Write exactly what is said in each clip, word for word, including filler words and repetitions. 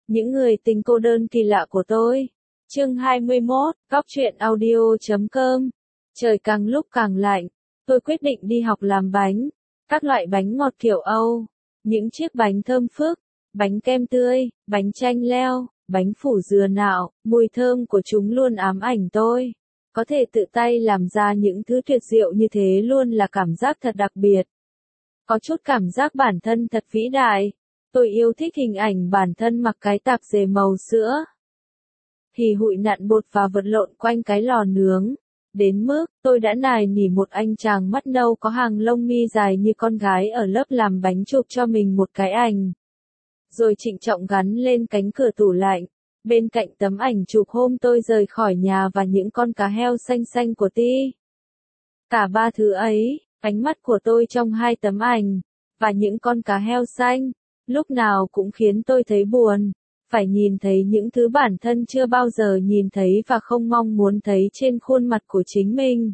Những người tình cô đơn kỳ lạ của tôi. Chương hai mươi mốt, góc truyện audio chấm com. Trời càng lúc càng lạnh, tôi quyết định đi học làm bánh, các loại bánh ngọt kiểu Âu, những chiếc bánh thơm phức, bánh kem tươi, bánh chanh leo, bánh phủ dừa nạo, mùi thơm của chúng luôn ám ảnh tôi. Có thể tự tay làm ra những thứ tuyệt diệu như thế luôn là cảm giác thật đặc biệt. Có chút cảm giác bản thân thật vĩ đại. Tôi yêu thích hình ảnh bản thân mặc cái tạp dề màu sữa, hì hụi nặn bột và vật lộn quanh cái lò nướng. Đến mức, tôi đã nài nỉ một anh chàng mắt nâu có hàng lông mi dài như con gái ở lớp làm bánh chụp cho mình một cái ảnh. Rồi trịnh trọng gắn lên cánh cửa tủ lạnh, bên cạnh tấm ảnh chụp hôm tôi rời khỏi nhà và những con cá heo xanh xanh của Ti. Cả ba thứ ấy, ánh mắt của tôi trong hai tấm ảnh, và những con cá heo xanh, lúc nào cũng khiến tôi thấy buồn, phải nhìn thấy những thứ bản thân chưa bao giờ nhìn thấy và không mong muốn thấy trên khuôn mặt của chính mình.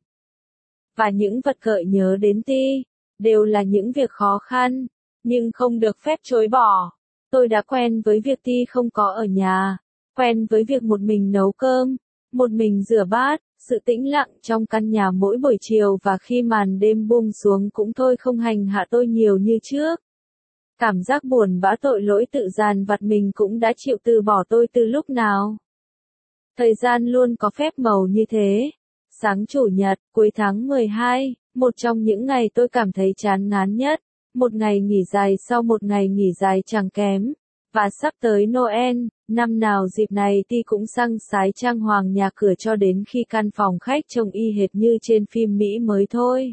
Và những vật gợi nhớ đến Ti, đều là những việc khó khăn, nhưng không được phép chối bỏ. Tôi đã quen với việc Ti không có ở nhà, quen với việc một mình nấu cơm, một mình rửa bát, sự tĩnh lặng trong căn nhà mỗi buổi chiều và khi màn đêm buông xuống cũng thôi không hành hạ tôi nhiều như trước. Cảm giác buồn bã tội lỗi tự dằn vặt mình cũng đã chịu từ bỏ tôi từ lúc nào. Thời gian luôn có phép màu như thế. Sáng Chủ nhật, cuối tháng mười hai, một trong những ngày tôi cảm thấy chán ngán nhất, một ngày nghỉ dài sau một ngày nghỉ dài chẳng kém. Và sắp tới Noel, năm nào dịp này Ti cũng săng sái trang hoàng nhà cửa cho đến khi căn phòng khách trông y hệt như trên phim Mỹ mới thôi.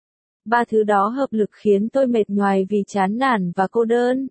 Ba thứ đó hợp lực khiến tôi mệt nhoài vì chán nản và cô đơn.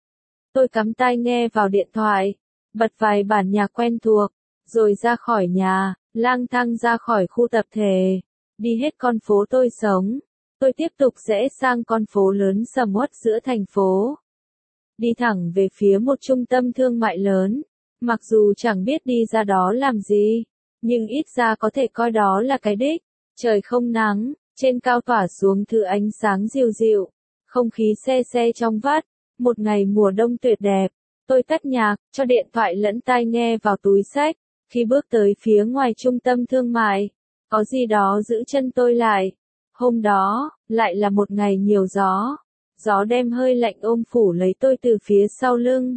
Tôi cắm tai nghe vào điện thoại, bật vài bản nhạc quen thuộc, rồi ra khỏi nhà, lang thang ra khỏi khu tập thể, đi hết con phố tôi sống. Tôi tiếp tục rẽ sang con phố lớn sầm uất giữa thành phố. Đi thẳng về phía một trung tâm thương mại lớn, mặc dù chẳng biết đi ra đó làm gì, nhưng ít ra có thể coi đó là cái đích. Trời không nắng, trên cao tỏa xuống thứ ánh sáng dịu dịu, không khí se se trong vắt, một ngày mùa đông tuyệt đẹp. Tôi tắt nhạc, cho điện thoại lẫn tai nghe vào túi xách, khi bước tới phía ngoài trung tâm thương mại, có gì đó giữ chân tôi lại. Hôm đó, lại là một ngày nhiều gió. Gió đem hơi lạnh ôm phủ lấy tôi từ phía sau lưng,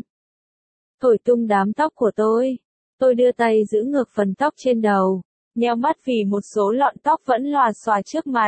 thổi tung đám tóc của tôi. Tôi đưa tay giữ ngược phần tóc trên đầu, nheo mắt vì một số lọn tóc vẫn lòa xòa trước mặt.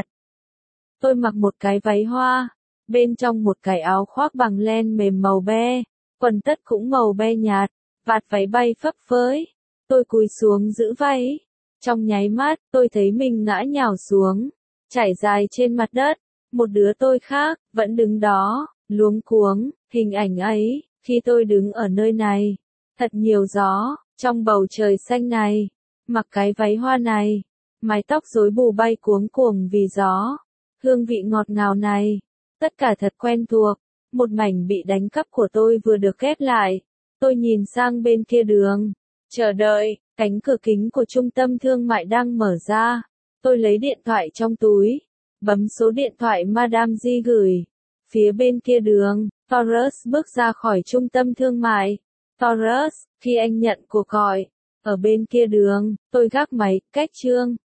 Tôi mặc một cái váy hoa, bên trong một cái áo khoác bằng len mềm màu be, quần tất cũng màu be nhạt, vạt váy bay phấp phới. Tôi cúi xuống giữ váy. Trong nháy mắt, tôi thấy mình ngã nhào xuống, trải dài trên mặt đất. Một đứa tôi khác, vẫn đứng đó, luống cuống. Hình ảnh ấy, khi tôi đứng ở nơi này, thật nhiều gió, trong bầu trời xanh này, mặc cái váy hoa này, mái tóc rối bù bay cuống cuồng vì gió, hương vị ngọt ngào này, tất cả thật quen thuộc. Một mảnh bị đánh cắp của tôi vừa được ghép lại. Tôi nhìn sang bên kia đường, chờ đợi. Cánh cửa kính của trung tâm thương mại đang mở ra. Tôi lấy điện thoại trong túi, bấm số điện thoại Madame G gửi. Phía bên kia đường, Taurus bước ra khỏi trung tâm thương mại. Taurus, khi anh nhận cuộc gọi, ở bên kia đường, tôi gác máy, cách chương.